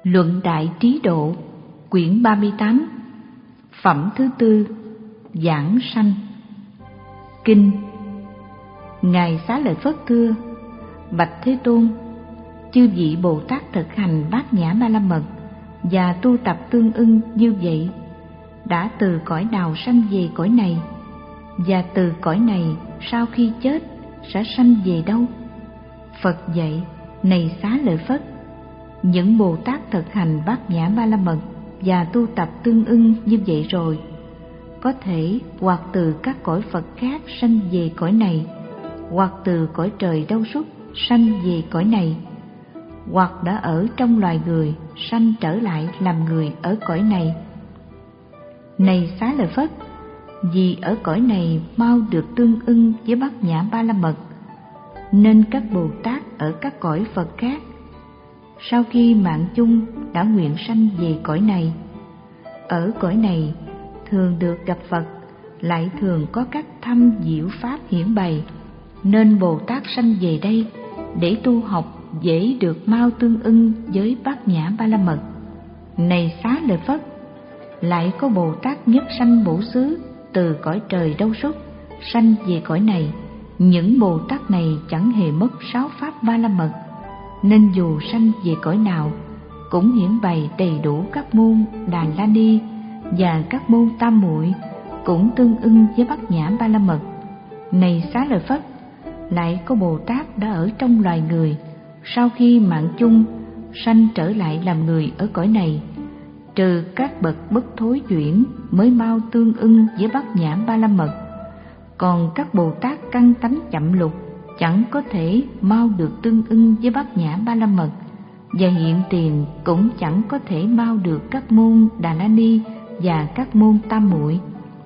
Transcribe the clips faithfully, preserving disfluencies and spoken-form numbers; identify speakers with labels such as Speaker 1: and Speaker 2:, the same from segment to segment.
Speaker 1: Luận Đại Trí Độ, quyển ba mươi tám, phẩm thứ tư, Giảng Sanh. Kinh. Ngài Xá Lợi Phất thưa: Bạch Thế Tôn, chư vị Bồ Tát thực hành Bát Nhã Ba La Mật và tu tập tương ưng như vậy, đã từ cõi nào sanh về cõi này, và từ cõi này sau khi chết sẽ sanh về đâu? Phật dạy: Này Xá Lợi Phất, những Bồ Tát thực hành Bát Nhã Ba La Mật và tu tập tương ưng như vậy rồi, có thể hoặc từ các cõi Phật khác sanh về cõi này, hoặc từ cõi trời Đâu Xuất sanh về cõi này, hoặc đã ở trong loài người sanh trở lại làm người ở cõi này. Này Xá Lợi Phất, vì ở cõi này mau được tương ưng với Bát Nhã Ba La Mật, nên các Bồ Tát ở các cõi Phật khác sau khi mạng chung đã nguyện sanh về cõi này. Ở cõi này thường được gặp Phật, lại thường có các thâm diệu pháp hiển bày, nên Bồ Tát sanh về đây để tu học dễ được mau tương ưng với Bát Nhã Ba La Mật. Này Xá Lợi Phất, lại có Bồ Tát nhất sanh bổ xứ từ cõi trời Đâu Xuất sanh về cõi này. Những Bồ Tát này chẳng hề mất sáu pháp Ba La Mật, nên dù sanh về cõi nào cũng hiển bày đầy đủ các môn Đà La Ni và các môn Tam Muội, cũng tương ưng với Bát Nhã Ba La Mật. Này Xá Lợi Phất, lại có Bồ Tát đã ở trong loài người sau khi mạng chung sanh trở lại làm người ở cõi này, trừ các bậc bất thối chuyển mới mau tương ưng với Bát Nhã Ba La Mật. Còn các Bồ Tát căn tánh chậm lục chẳng có thể mau được tương ưng với Bát Nhã Ba La Mật, và hiện tiền cũng chẳng có thể mau được các môn Đà La Ni và các môn Tam Muội.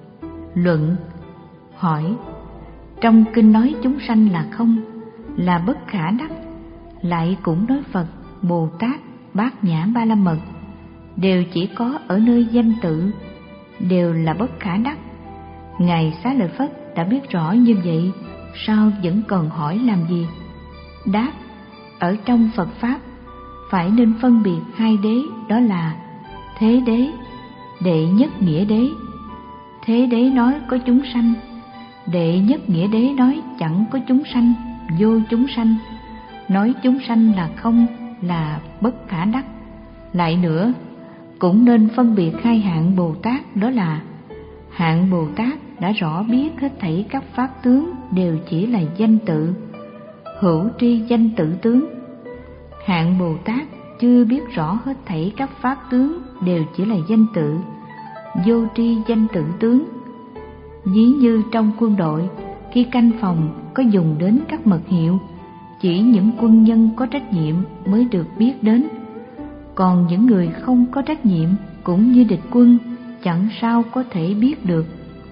Speaker 1: Luận. Hỏi: trong kinh nói chúng sanh là không, là bất khả đắc, lại cũng nói Phật, Bồ Tát, Bát Nhã Ba La Mật đều chỉ có ở nơi danh tự, đều là bất khả đắc. Ngài Xá Lợi Phất đã biết rõ như vậy, sao vẫn còn hỏi làm gì? Đáp: ở trong Phật Pháp phải nên phân biệt hai đế, đó là thế đế, đệ nhất nghĩa đế. Thế đế nói có chúng sanh, đệ nhất nghĩa đế nói chẳng có chúng sanh, vô chúng sanh. Nói chúng sanh là không, là bất khả đắc. Lại nữa, cũng nên phân biệt hai hạng Bồ Tát, đó là hạng Bồ Tát đã rõ biết hết thảy các pháp tướng đều chỉ là danh tự, hữu tri danh tự tướng. Hạng Bồ Tát chưa biết rõ hết thảy các pháp tướng đều chỉ là danh tự, vô tri danh tự tướng. Ví như trong quân đội, khi canh phòng có dùng đến các mật hiệu, chỉ những quân nhân có trách nhiệm mới được biết đến, còn những người không có trách nhiệm cũng như địch quân chẳng sao có thể biết được.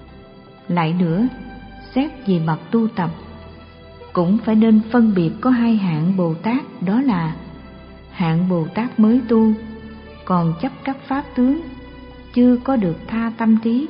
Speaker 1: Lại nữa, xét về mặt tu tập, cũng phải nên phân biệt có hai hạng Bồ Tát, đó là hạng Bồ Tát mới tu, còn chấp các pháp tướng, chưa có được tha tâm trí.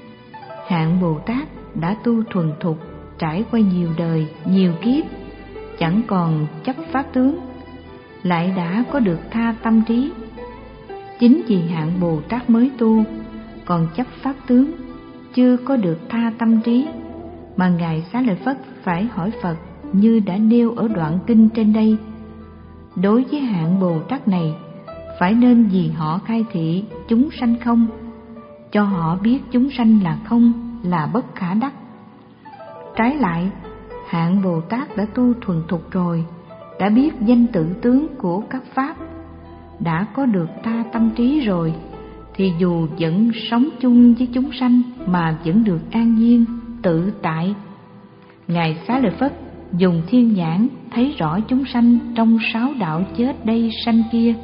Speaker 1: Hạng Bồ Tát đã tu thuần thục, trải qua nhiều đời, nhiều kiếp, chẳng còn chấp pháp tướng, lại đã có được tha tâm trí. Chính vì hạng Bồ Tát mới tu, còn chấp pháp tướng, chưa có được tha tâm trí, mà Ngài Xá Lợi Phất phải hỏi Phật như đã nêu ở đoạn kinh trên đây. Đối với hạng Bồ Tát này, phải nên vì họ khai thị chúng sanh không, cho họ biết chúng sanh là không, là bất khả đắc. Trái lại, hạng Bồ Tát đã tu thuần thục rồi, đã biết danh tự tướng của các pháp, đã có được tha tâm trí rồi, thì dù vẫn sống chung với chúng sanh mà vẫn được an nhiên, tự tại. Ngài Xá Lợi Phất dùng thiên nhãn thấy rõ chúng sanh trong sáu đạo chết đây sanh kia,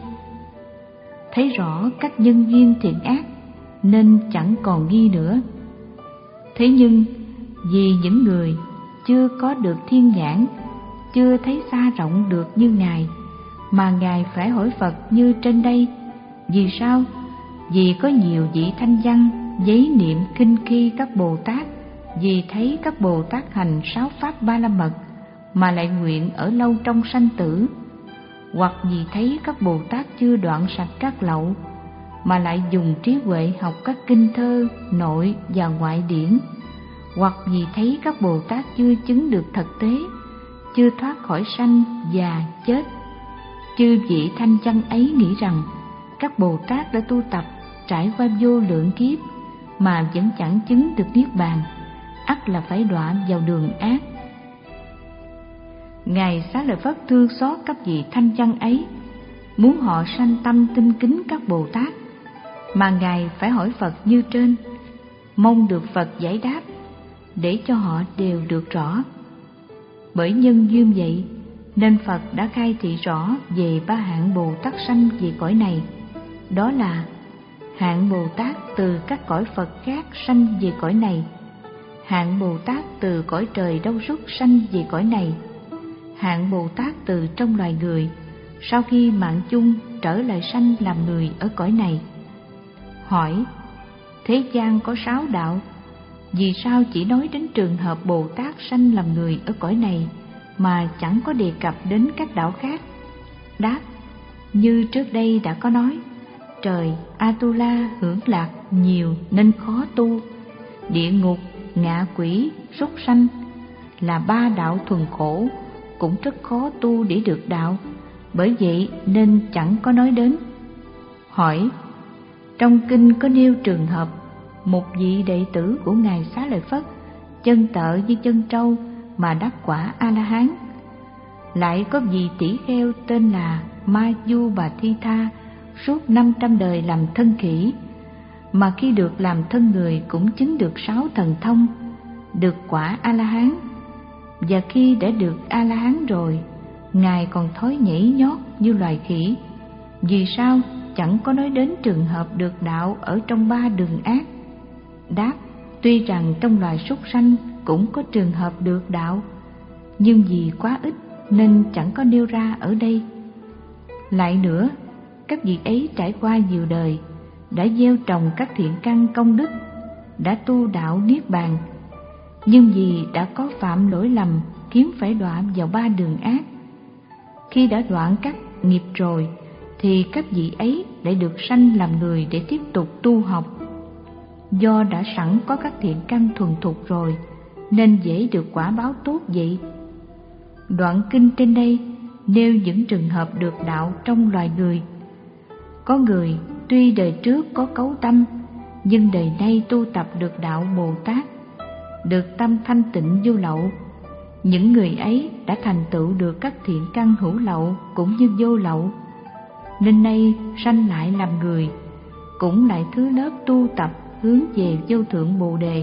Speaker 1: thấy rõ các nhân duyên thiện ác, nên chẳng còn nghi nữa. Thế nhưng vì những người chưa có được thiên nhãn, chưa thấy xa rộng được như Ngài, mà Ngài phải hỏi Phật như trên đây. Vì sao? Vì có nhiều vị thanh văn giấy niệm kinh khi các Bồ Tát, vì thấy các Bồ Tát hành sáu pháp Ba La Mật mà lại nguyện ở lâu trong sanh tử, hoặc vì thấy các Bồ Tát chưa đoạn sạch các lậu, mà lại dùng trí huệ học các kinh thơ nội và ngoại điển, hoặc vì thấy các Bồ Tát chưa chứng được thực tế, chưa thoát khỏi sanh già chết. Chư vị thanh văn ấy nghĩ rằng các Bồ Tát đã tu tập trải qua vô lượng kiếp mà vẫn chẳng chứng được niết bàn, ắt là phải đọa vào đường ác. Ngài Xá Lợi Phất thương xót các vị thanh văn ấy, muốn họ sanh tâm tinh kính các Bồ Tát, mà Ngài phải hỏi Phật như trên, mong được Phật giải đáp để cho họ đều được rõ. Bởi nhân duyên vậy nên Phật đã khai thị rõ về ba hạng Bồ Tát sanh về cõi này. Đó là hạng Bồ Tát từ các cõi Phật khác sanh về cõi này, hạng Bồ Tát từ cõi trời đâu xuất sanh về cõi này, hạng Bồ Tát từ trong loài người sau khi mạng chung trở lại sanh làm người ở cõi này. Hỏi: thế gian có sáu đạo, vì sao chỉ nói đến trường hợp Bồ Tát sanh làm người ở cõi này mà chẳng có đề cập đến các đạo khác? Đáp: như trước đây đã có nói, trời Atula hưởng lạc nhiều nên khó tu, địa ngục, ngạ quỷ, súc sanh là ba đạo thuần khổ, cũng rất khó tu để được đạo, bởi vậy nên chẳng có nói đến. Hỏi: trong kinh có nêu trường hợp một vị đệ tử của Ngài Xá Lợi Phất chân tợ như chân trâu mà đắc quả A-la-hán, lại có vị tỷ kheo tên là Ma Du Bà Thi Tha suốt năm trăm đời làm thân khỉ, mà khi được làm thân người cũng chứng được sáu thần thông, được quả A-la-hán. Và khi đã được A-la-hán rồi, Ngài còn thói nhảy nhót như loài khỉ. Vì sao chẳng có nói đến trường hợp được đạo ở trong ba đường ác? Đáp: tuy rằng trong loài súc sanh cũng có trường hợp được đạo, nhưng vì quá ít nên chẳng có nêu ra ở đây. Lại nữa, các vị ấy trải qua nhiều đời, đã gieo trồng các thiện căn công đức, đã tu đạo niết bàn, nhưng vì đã có phạm lỗi lầm khiến phải đọa vào ba đường ác. Khi đã đoạn các nghiệp rồi thì các vị ấy lại được sanh làm người để tiếp tục tu học. Do đã sẵn có các thiện căn thuần thục rồi nên dễ được quả báo tốt vậy. Đoạn kinh trên đây nêu những trường hợp được đạo trong loài người. Có người tuy đời trước có cấu tâm, nhưng đời nay tu tập được đạo Bồ Tát, được tâm thanh tịnh vô lậu. Những người ấy đã thành tựu được các thiện căn hữu lậu cũng như vô lậu, nên nay sanh lại làm người, cũng lại thứ lớp tu tập hướng về vô thượng Bồ Đề.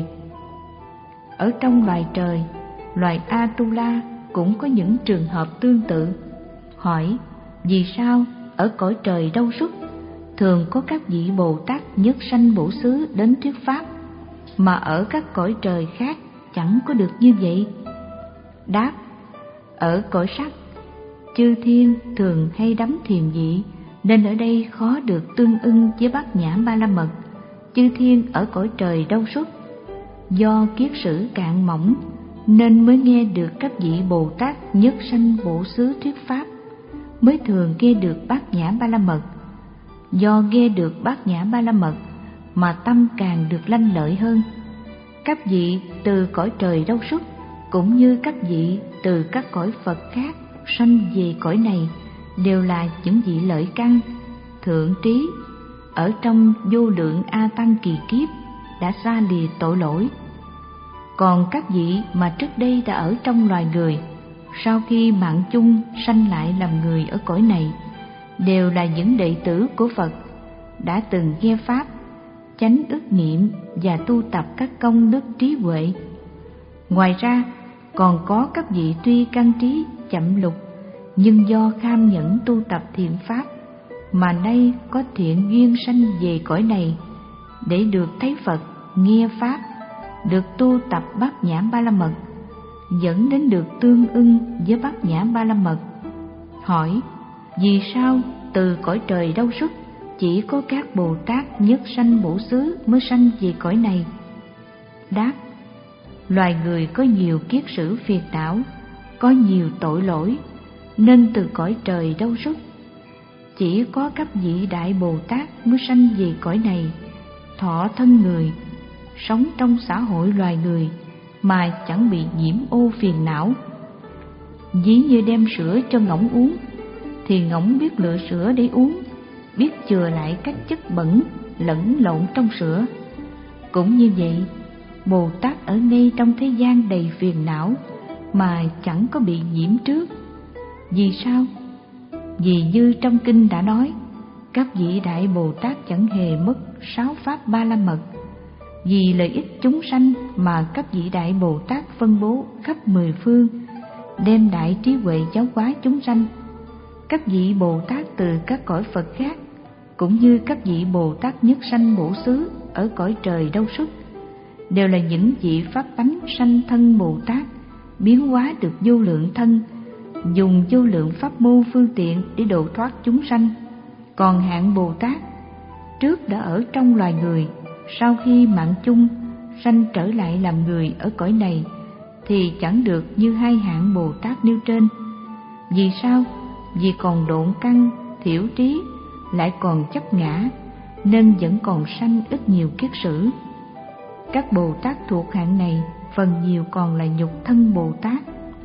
Speaker 1: Ở trong loài trời, loài Atula cũng có những trường hợp tương tự. Hỏi: vì sao ở cõi trời đâu xuất thường có các vị Bồ Tát nhất sanh bổ xứ đến thuyết pháp, mà ở các cõi trời khác chẳng có được như vậy? Đáp: ở cõi sắc, chư thiên thường hay đắm thiền vị, nên ở đây khó được tương ưng với Bát Nhã Ba La Mật. Chư thiên ở cõi trời đâu xuất, do kiết sử cạn mỏng nên mới nghe được các vị Bồ Tát nhất sanh bổ xứ thuyết pháp, mới thường nghe được Bát Nhã Ba La Mật. Do nghe được Bát Nhã Ba La Mật mà tâm càng được lanh lợi hơn. Các vị từ cõi trời đâu xuất, cũng như các vị từ các cõi Phật khác sanh về cõi này, đều là những vị lợi căn, thượng trí, ở trong vô lượng A Tăng kỳ kiếp đã xa lìa tội lỗi. Còn các vị mà trước đây đã ở trong loài người, sau khi mạng chung sanh lại làm người ở cõi này, đều là những đệ tử của Phật, đã từng nghe pháp, chánh ức niệm và tu tập các công đức trí huệ. Ngoài ra, còn có các vị tuy căn trí chậm lục, nhưng do kham nhẫn tu tập thiện pháp, mà nay có thiện duyên sanh về cõi này, để được thấy Phật, nghe pháp, được tu tập Bát Nhã Ba La Mật, dẫn đến được tương ưng với Bát Nhã Ba La Mật. Hỏi: vì sao từ cõi trời đâu xuất chỉ có các Bồ Tát nhất sanh bổ xứ mới sanh về cõi này? Đáp: loài người có nhiều kiết sử phiền não, có nhiều tội lỗi, nên từ cõi trời đâu xuất. chỉ có các vị Đại Bồ Tát mới sanh về cõi này, thọ thân người, sống trong xã hội loài người mà chẳng bị nhiễm ô phiền não. Ví như đem sữa cho ngỗng uống, thì ngỗng biết lựa sữa để uống, biết chừa lại các chất bẩn lẫn lộn trong sữa. Cũng như vậy, Bồ Tát ở ngay trong thế gian đầy phiền não mà chẳng có bị nhiễm trước. Vì sao? Vì như trong kinh đã nói, các vị Đại Bồ Tát chẳng hề mất sáu pháp ba la mật. Vì lợi ích chúng sanh mà các vị Đại Bồ Tát phân bố khắp mười phương, đem đại trí huệ giáo hóa chúng sanh. Các vị Bồ Tát từ các cõi Phật khác, cũng như các vị Bồ Tát nhất sanh bổ xứ ở cõi trời Đâu Xuất, đều là những vị pháp tánh sanh thân Bồ Tát, biến hóa được vô lượng thân, dùng vô lượng pháp môn phương tiện để độ thoát chúng sanh. Còn hạng Bồ Tát trước đã ở trong loài người, sau khi mạng chung sanh trở lại làm người ở cõi này, thì chẳng được như hai hạng Bồ Tát nêu trên. Vì sao? Vì còn độn căn, thiểu trí, lại còn chấp ngã, nên vẫn còn sanh ít nhiều kiết sử. Các Bồ Tát thuộc hạng này phần nhiều còn là nhục thân Bồ Tát.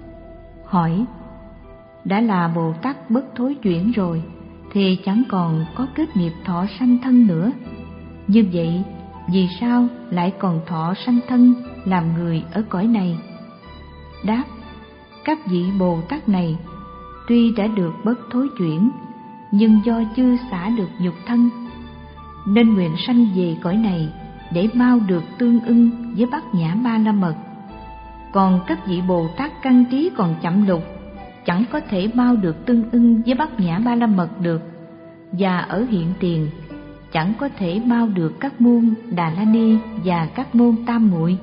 Speaker 1: Hỏi: đã là Bồ Tát bất thối chuyển rồi thì chẳng còn có kết nghiệp thọ sanh thân nữa. Như vậy, vì sao lại còn thọ sanh thân làm người ở cõi này? Đáp: các vị Bồ Tát này tuy đã được bất thối chuyển, nhưng do chưa xả được nhục thân, nên nguyện sanh về cõi này để mau được tương ưng với bát nhã ba la mật. Còn các vị Bồ Tát căn trí còn chậm lục, chẳng có thể mau được tương ưng với bát nhã ba la mật được, và ở hiện tiền chẳng có thể mau được các môn Đà La Ni và các môn Tam Muội.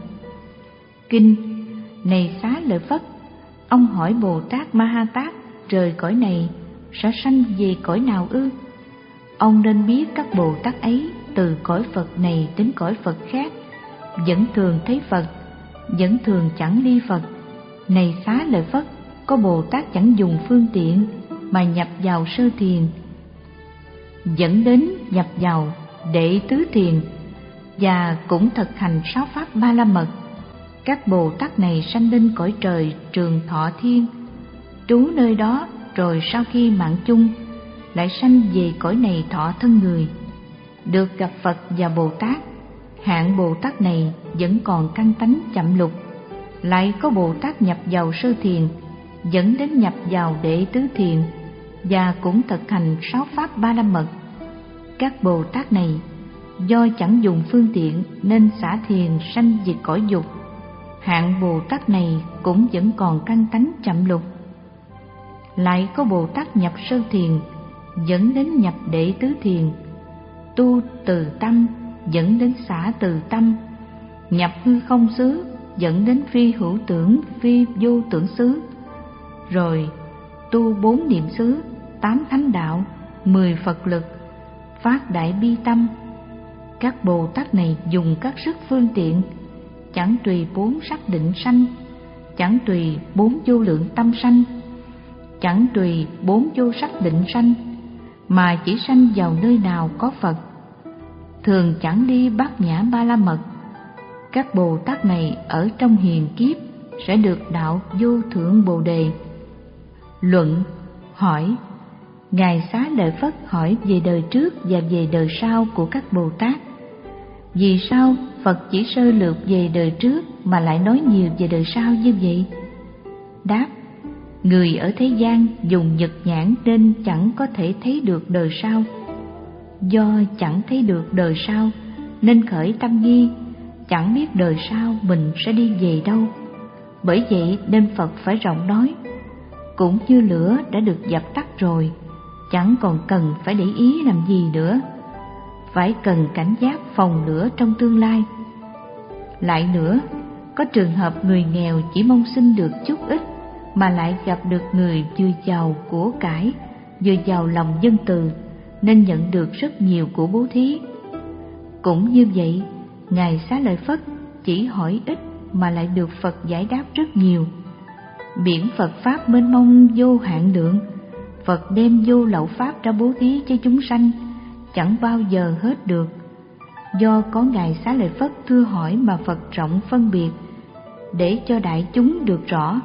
Speaker 1: Kinh: này Xá Lợi Phất, ông hỏi Bồ Tát Ma Ha Tát rời cõi này sẽ sanh về cõi nào ư? Ông nên biết các Bồ Tát ấy từ cõi Phật này đến cõi Phật khác, vẫn thường thấy Phật, vẫn thường chẳng ly Phật. Này Xá Lợi Phất, có Bồ Tát chẳng dùng phương tiện mà nhập vào sơ thiền, dẫn đến nhập vào đệ tứ thiền, và cũng thực hành sáu pháp ba la mật. Các Bồ Tát này sanh lên cõi trời Trường Thọ Thiên, trú nơi đó, rồi sau khi mạng chung lại sanh về cõi này thọ thân người, được gặp Phật và Bồ Tát. Hạng Bồ Tát này vẫn còn căn tánh chậm lục. Lại có Bồ Tát nhập vào sơ thiền, dẫn đến nhập vào đệ tứ thiền, và cũng thực hành sáu pháp ba la mật. Các Bồ Tát này do chẳng dùng phương tiện nên xả thiền sanh về cõi dục. Hạng Bồ Tát này cũng vẫn còn căn tánh chậm lục. Lại có Bồ Tát nhập sơ thiền, dẫn đến nhập đệ tứ thiền, tu từ tâm, dẫn đến xả từ tâm, nhập hư không xứ, dẫn đến phi hữu tưởng, phi vô tưởng xứ, rồi tu bốn niệm xứ, tám thánh đạo, mười Phật lực, phát đại bi tâm. Các Bồ Tát này dùng các sức phương tiện, chẳng tùy bốn sắc định sanh, chẳng tùy bốn vô lượng tâm sanh, chẳng tùy bốn vô sắc định sanh, mà chỉ sanh vào nơi nào có Phật, thường chẳng đi bát nhã ba la mật. Các Bồ Tát này ở trong hiền kiếp sẽ được đạo vô thượng Bồ Đề. Luận: hỏi: Ngài Xá Lợi Phất hỏi về đời trước và về đời sau của các Bồ Tát. Vì sao Phật chỉ sơ lược về đời trước mà lại nói nhiều về đời sau như vậy? Đáp: người ở thế gian dùng nhật nhãn nên chẳng có thể thấy được đời sau. Do chẳng thấy được đời sau nên khởi tâm nghi, chẳng biết đời sau mình sẽ đi về đâu. Bởi vậy nên Phật phải rộng nói. Cũng như lửa đã được dập tắt rồi, chẳng còn cần phải để ý làm gì nữa, phải cần cảnh giác phòng lửa trong tương lai. Lại nữa, có trường hợp người nghèo chỉ mong xin được chút ít mà lại gặp được người vừa giàu của cải, vừa giàu lòng nhân từ, nên nhận được rất nhiều của bố thí. Cũng như vậy, Ngài Xá Lợi Phất chỉ hỏi ít mà lại được Phật giải đáp rất nhiều. Biển Phật Pháp mênh mông vô hạn lượng, Phật đem vô lậu pháp ra bố thí cho chúng sanh chẳng bao giờ hết được. Do có Ngài Xá Lợi Phất thưa hỏi mà Phật rộng phân biệt để cho đại chúng được rõ.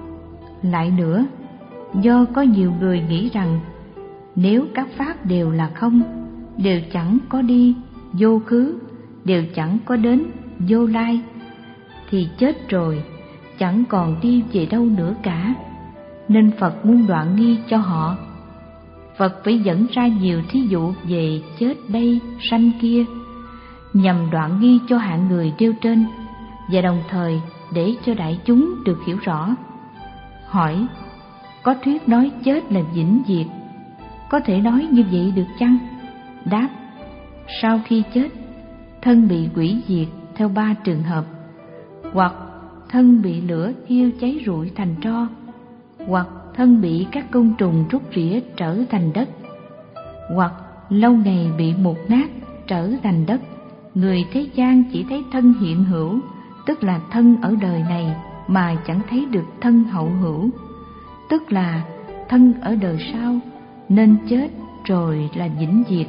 Speaker 1: Lại nữa, do có nhiều người nghĩ rằng nếu các pháp đều là không, đều chẳng có đi, vô khứ, đều chẳng có đến, vô lai, thì chết rồi chẳng còn đi về đâu nữa cả, nên Phật muốn đoạn nghi cho họ. Phật phải dẫn ra nhiều thí dụ về chết đây, sanh kia, nhằm đoạn nghi cho hạng người nêu trên, và đồng thời để cho đại chúng được hiểu rõ. Hỏi: có thuyết nói chết là vĩnh diệt, có thể nói như vậy được chăng? Đáp: sau khi chết, thân bị hủy diệt theo ba trường hợp: hoặc thân bị lửa thiêu cháy rụi thành tro, hoặc thân bị các côn trùng rút rỉa trở thành đất, hoặc lâu ngày bị mục nát trở thành đất. Người thế gian chỉ thấy thân hiện hữu, tức là thân ở đời này, mà chẳng thấy được thân hậu hữu, tức là thân ở đời sau, nên chết rồi là vĩnh diệt.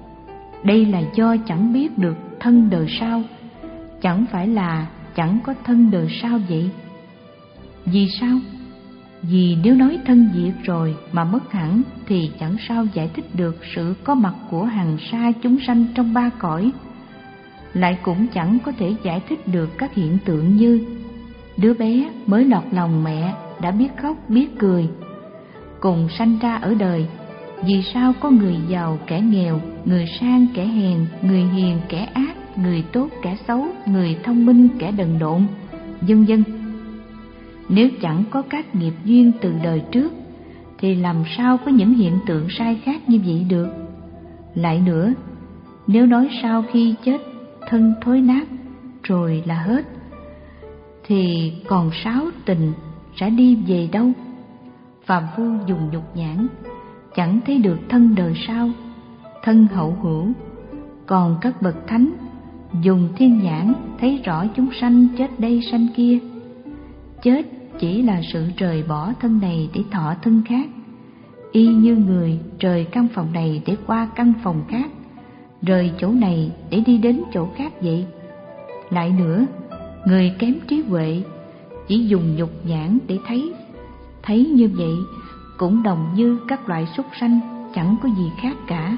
Speaker 1: Đây là do chẳng biết được thân đời sau, chẳng phải là chẳng có thân đời sau vậy. Vì sao? Vì nếu nói thân diệt rồi mà mất hẳn thì chẳng sao giải thích được sự có mặt của hằng sa chúng sanh trong ba cõi. Lại cũng chẳng có thể giải thích được các hiện tượng như đứa bé mới lọt lòng mẹ đã biết khóc biết cười, cùng sanh ra ở đời. Vì sao có người giàu kẻ nghèo, người sang kẻ hèn, người hiền kẻ ác, người tốt kẻ xấu, người thông minh kẻ đần độn, vân vân. Nếu chẳng có các nghiệp duyên từ đời trước thì làm sao có những hiện tượng sai khác như vậy được? Lại nữa, nếu nói sau khi chết thân thối nát rồi là hết, thì còn sáu tình sẽ đi về đâu? Phàm phu dùng nhục nhãn chẳng thấy được thân đời sau, thân hậu hữu. Còn các bậc thánh dùng thiên nhãn thấy rõ chúng sanh chết đây sanh kia. Chết chỉ là sự rời bỏ thân này để thọ thân khác, y như người rời căn phòng này để qua căn phòng khác, rời chỗ này để đi đến chỗ khác vậy. Lại nữa, người kém trí huệ chỉ dùng nhục nhãn để thấy, thấy như vậy cũng đồng như các loại súc sanh, chẳng có gì khác cả.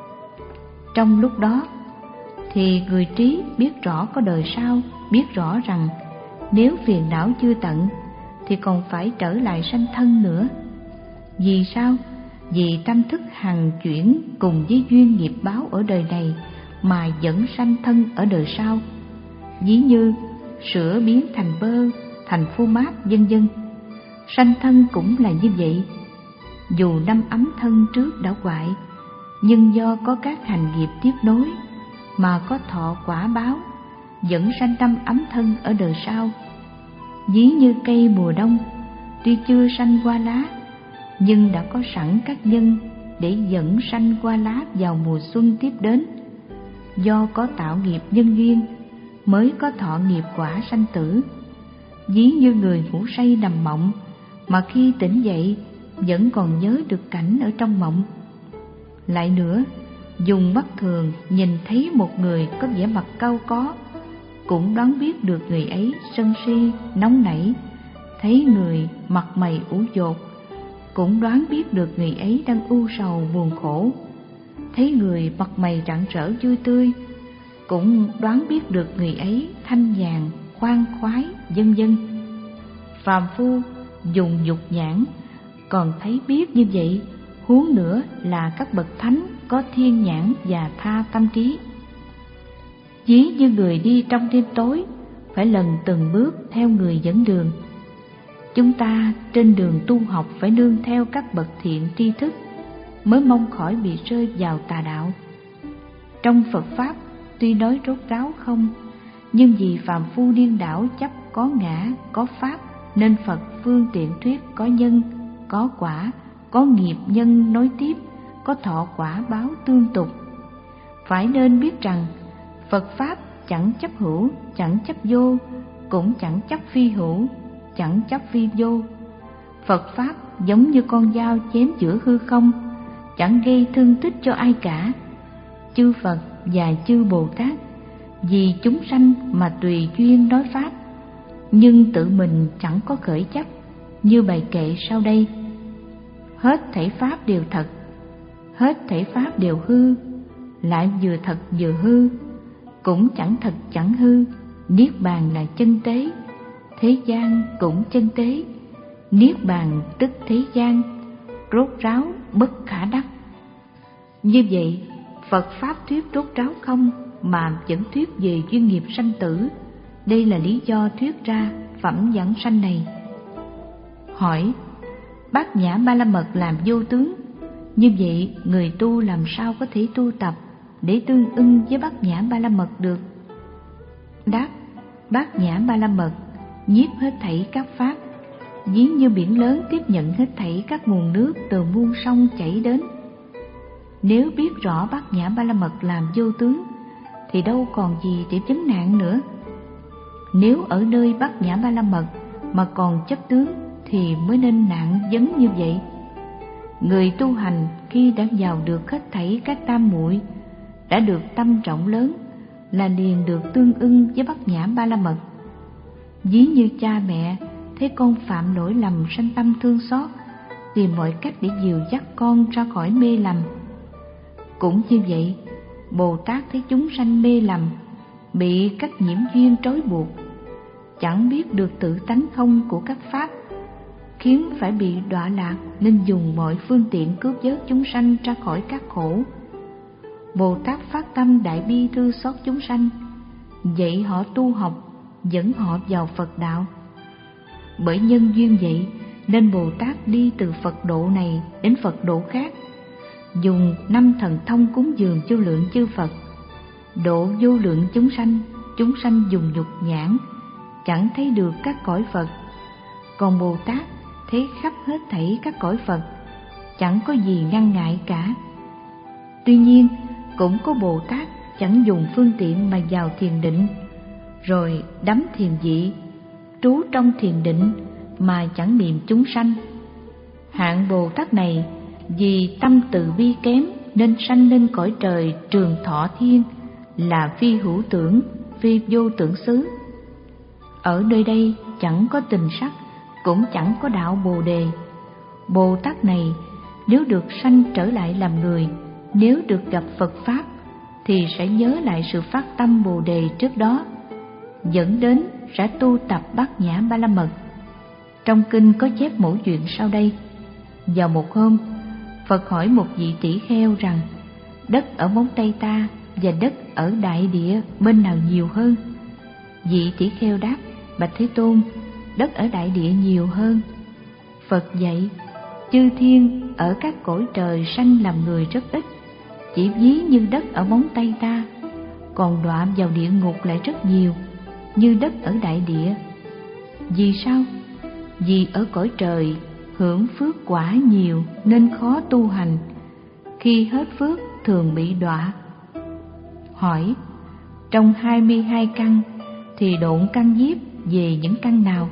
Speaker 1: Trong lúc đó thì người trí biết rõ có đời sau, biết rõ rằng nếu phiền não chưa tận thì còn phải trở lại sanh thân nữa. Vì sao? Vì tâm thức hằng chuyển cùng với duyên nghiệp báo ở đời này mà dẫn sanh thân ở đời sau. Ví như sữa biến thành bơ, thành phô mát, vân vân. Sanh thân cũng là như vậy. Dù năm ấm thân trước đã hoại, nhưng do có các hành nghiệp tiếp nối mà có thọ quả báo, dẫn sanh năm ấm thân ở đời sau. Ví như cây mùa đông, tuy chưa sanh hoa lá, nhưng đã có sẵn các nhân để dẫn sanh hoa lá vào mùa xuân tiếp đến. Do có tạo nghiệp nhân duyên mới có thọ nghiệp quả sanh tử. Ví như người ngủ say nằm mộng, mà khi tỉnh dậy vẫn còn nhớ được cảnh ở trong mộng. Lại nữa, dùng mắt thường nhìn thấy một người có vẻ mặt cau có, cũng đoán biết được người ấy sân si, nóng nảy. Thấy người mặt mày ủ dột, cũng đoán biết được người ấy đang ưu sầu buồn khổ. Thấy người mặt mày rạng rỡ vui tươi, cũng đoán biết được người ấy thanh nhàn, khoan khoái, vân vân. Phàm phu dùng nhục nhãn còn thấy biết như vậy, huống nữa là các bậc thánh có thiên nhãn và tha tâm trí. Ví như người đi trong đêm tối, phải lần từng bước theo người dẫn đường. Chúng ta trên đường tu học phải nương theo các bậc thiện tri thức, mới mong khỏi bị rơi vào tà đạo. Trong Phật Pháp tuy nói rốt ráo không, nhưng vì phàm phu điên đảo chấp có ngã, có Pháp, nên Phật phương tiện thuyết có nhân, có quả, có nghiệp nhân nối tiếp, có thọ quả báo tương tục. Phải nên biết rằng Phật Pháp chẳng chấp hữu, chẳng chấp vô, cũng chẳng chấp phi hữu, chẳng chấp phi vô. Phật Pháp giống như con dao chém giữa hư không, chẳng gây thương tích cho ai cả. Chư Phật và chư Bồ Tát vì chúng sanh mà tùy duyên nói pháp, nhưng tự mình chẳng có khởi chấp, như bài kệ sau đây: hết thảy pháp đều thật, hết thảy pháp đều hư, lại vừa thật vừa hư, cũng chẳng thật chẳng hư. Niết bàn là chân tế, thế gian cũng chân tế. Niết bàn tức thế gian, rốt ráo bất khả đắc. Như vậy, Phật pháp thuyết rốt ráo không mà vẫn thuyết về duyên nghiệp sanh tử. Đây là lý do thuyết ra phẩm giảng sanh này. Hỏi: Bát Nhã Ba La Mật làm vô tướng, như vậy người tu làm sao có thể tu tập để tương ưng với Bát Nhã Ba La Mật được? Đáp: Bát Nhã Ba La Mật nhiếp hết thảy các pháp, ví như biển lớn tiếp nhận hết thảy các nguồn nước từ muôn sông chảy đến. Nếu biết rõ Bát Nhã Ba La Mật làm vô tướng thì đâu còn gì để vấn nạn nữa. Nếu ở nơi Bát Nhã Ba La Mật mà còn chấp tướng thì mới nên nạn vấn như vậy. Người tu hành khi đã vào được hết thảy các tam muội, đã được tâm rộng lớn, là liền được tương ưng với Bát Nhã Ba La Mật. Ví như cha mẹ thấy con phạm lỗi lầm sanh tâm thương xót, tìm mọi cách để dìu dắt con ra khỏi mê lầm. Cũng như vậy, Bồ Tát thấy chúng sanh mê lầm, bị các nhiễm duyên trói buộc, chẳng biết được tự tánh không của các pháp, khiến phải bị đọa lạc, nên dùng mọi phương tiện cứu vớt chúng sanh ra khỏi các khổ. Bồ Tát phát tâm đại bi thương xót chúng sanh, dạy họ tu học, dẫn họ vào Phật đạo. Bởi nhân duyên vậy nên Bồ Tát đi từ Phật độ này đến Phật độ khác, dùng năm thần thông cúng dường vô lượng chư Phật, độ vô lượng chúng sanh. Chúng sanh dùng nhục nhãn chẳng thấy được các cõi Phật, còn Bồ Tát thấy khắp hết thảy các cõi Phật, chẳng có gì ngăn ngại cả. Tuy nhiên cũng có Bồ Tát chẳng dùng phương tiện mà vào thiền định, rồi đắm thiền vị, trú trong thiền định mà chẳng niệm chúng sanh. Hạng Bồ Tát này vì tâm từ bi kém nên sanh lên cõi trời Trường Thọ Thiên, là phi hữu tưởng, phi vô tưởng xứ. Ở nơi đây chẳng có tình sắc, cũng chẳng có đạo Bồ Đề. Bồ Tát này nếu được sanh trở lại làm người, nếu được gặp Phật Pháp thì sẽ nhớ lại sự phát tâm Bồ Đề trước đó, dẫn đến sẽ tu tập Bát Nhã Ba La Mật. Trong kinh có chép mẫu chuyện sau đây. Vào một hôm, Phật hỏi một vị tỷ kheo rằng: đất ở móng tay ta và đất ở đại địa bên nào nhiều hơn? Vị tỷ kheo đáp: bạch Thế Tôn, đất ở đại địa nhiều hơn. Phật dạy: chư thiên ở các cõi trời sanh làm người rất ít, chỉ ví như đất ở móng tay ta, còn đọa vào địa ngục lại rất nhiều, như đất ở đại địa. Vì sao? Vì ở cõi trời hưởng phước quả nhiều nên khó tu hành, khi hết phước thường bị đọa. Hỏi: trong hai mươi hai căn thì độn căn nhiếp về những căn nào?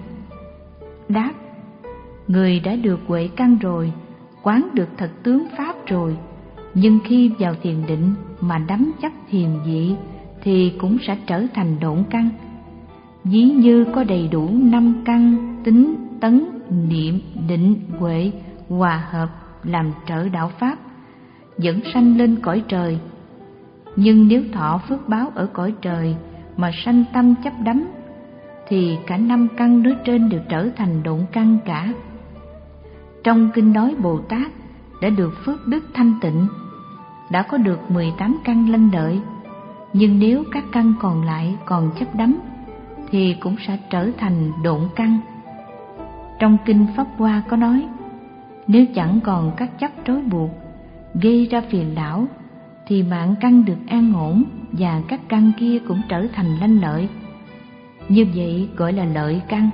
Speaker 1: Đáp: người đã được huệ căn rồi, quán được thật tướng pháp rồi, nhưng khi vào thiền định mà đắm chắc thiền vị thì cũng sẽ trở thành độn căn. Ví như có đầy đủ năm căn tính, tấn, niệm, định, huệ hòa hợp làm trợ đạo pháp, dẫn sanh lên cõi trời. Nhưng nếu thọ phước báo ở cõi trời mà sanh tâm chấp đắm thì cả năm căn nói trên đều trở thành độn căn cả. Trong kinh nói Bồ Tát đã được phước đức thanh tịnh, đã có được mười tám căn lanh lợi, nhưng nếu các căn còn lại còn chấp đắm thì cũng sẽ trở thành độn căn. Trong kinh Pháp Hoa có nói: nếu chẳng còn các chấp trói buộc gây ra phiền não thì mạng căn được an ổn và các căn kia cũng trở thành lanh lợi. Như vậy gọi là lợi căn.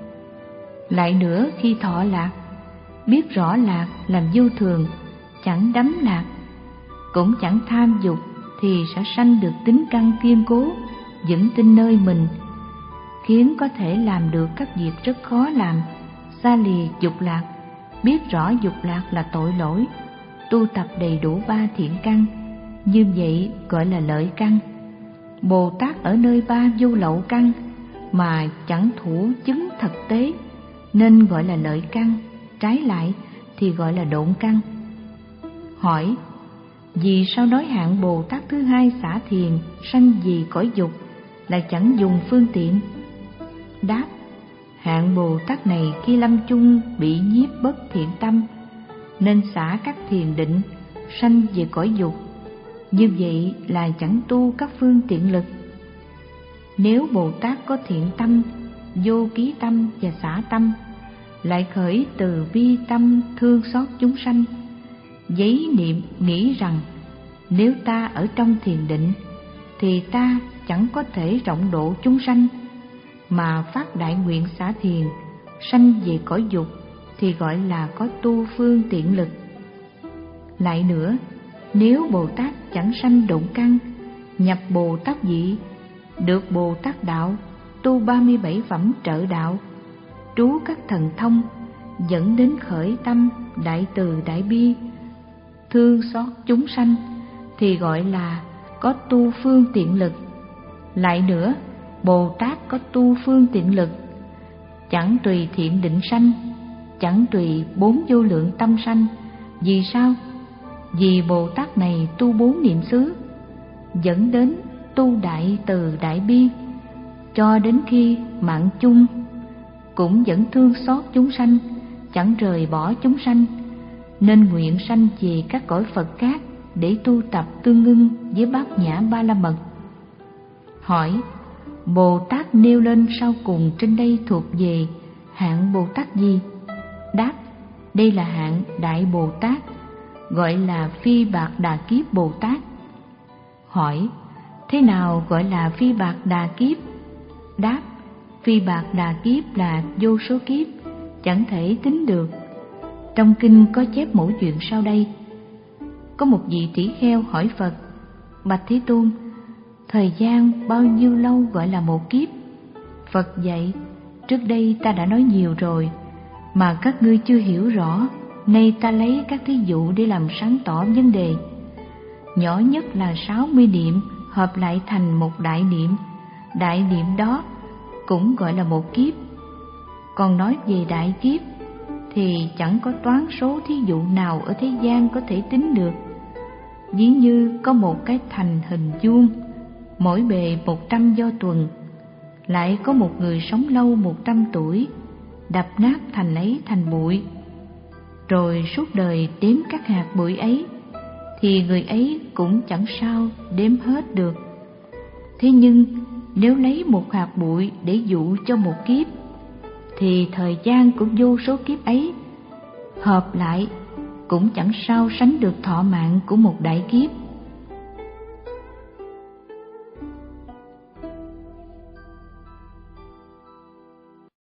Speaker 1: Lại nữa, khi thọ lạc, biết rõ lạc làm vô thường, chẳng đắm lạc, cũng chẳng tham dục thì sẽ sanh được tính căn kiên cố, vững tin nơi mình, khiến có thể làm được các việc rất khó làm, xa lìa dục lạc, biết rõ dục lạc là tội lỗi, tu tập đầy đủ ba thiện căn, như vậy gọi là lợi căn. Bồ Tát ở nơi ba vô lậu căn mà chẳng thủ chứng thực tế nên gọi là lợi căn, trái lại thì gọi là độn căn. Hỏi: vì sao nói hạng Bồ Tát thứ hai xả thiền sanh vì cõi dục là chẳng dùng phương tiện? Đáp: hạng Bồ Tát này khi lâm chung bị nhiếp bất thiện tâm nên xả các thiền định sanh về cõi dục, như vậy là chẳng tu các phương tiện lực. Nếu Bồ Tát có thiện tâm, vô ký tâm và xả tâm, lại khởi từ bi tâm thương xót chúng sanh, giấy niệm nghĩ rằng nếu ta ở trong thiền định thì ta chẳng có thể rộng độ chúng sanh, mà phát đại nguyện xả thiền sanh về cõi dục thì gọi là có tu phương tiện lực. Lại nữa, nếu Bồ Tát chẳng sanh độn căn, nhập Bồ Tát vị, được Bồ Tát đạo, tu ba mươi bảy phẩm trợ đạo, trú các thần thông, dẫn đến khởi tâm đại từ đại bi, thương xót chúng sanh, thì gọi là có tu phương tiện lực. Lại nữa, Bồ Tát có tu phương tiện lực, chẳng tùy thiện định sanh, chẳng tùy bốn vô lượng tâm sanh. Vì sao? Vì Bồ Tát này tu bốn niệm xứ, dẫn đến tu đại từ đại bi, cho đến khi mạng chung, cũng vẫn thương xót chúng sanh, chẳng rời bỏ chúng sanh, nên nguyện sanh về các cõi Phật khác để tu tập tương ưng với bát nhã ba la mật. Hỏi: Bồ Tát nêu lên sau cùng trên đây thuộc về hạng Bồ Tát gì? Đáp: đây là hạng Đại Bồ Tát, gọi là Phi Bạc Đà Kiếp Bồ Tát. Hỏi: thế nào gọi là Phi Bạc Đà Kiếp? Đáp: Phi Bạc Đà Kiếp là vô số kiếp, chẳng thể tính được. Trong kinh có chép mẫu chuyện sau đây. Có một vị tỷ kheo hỏi Phật: bạch Thế Tôn, thời gian bao nhiêu lâu gọi là một kiếp? Phật dạy: trước đây ta đã nói nhiều rồi, mà các ngươi chưa hiểu rõ, nay ta lấy các thí dụ để làm sáng tỏ vấn đề. Nhỏ nhất là sáu mươi niệm hợp lại thành một đại niệm, đại niệm đó cũng gọi là một kiếp. Còn nói về đại kiếp thì chẳng có toán số thí dụ nào ở thế gian có thể tính được. Ví như có một cái thành hình vuông, mỗi bề một trăm do tuần, lại có một người sống lâu một trăm tuổi, đập nát thành ấy thành bụi, rồi suốt đời đếm các hạt bụi ấy, thì người ấy cũng chẳng sao đếm hết được. Thế nhưng nếu lấy một hạt bụi để dụ cho một kiếp, thì thời gian của vô số kiếp ấy hợp lại cũng chẳng sao sánh được thọ mạng của một đại kiếp.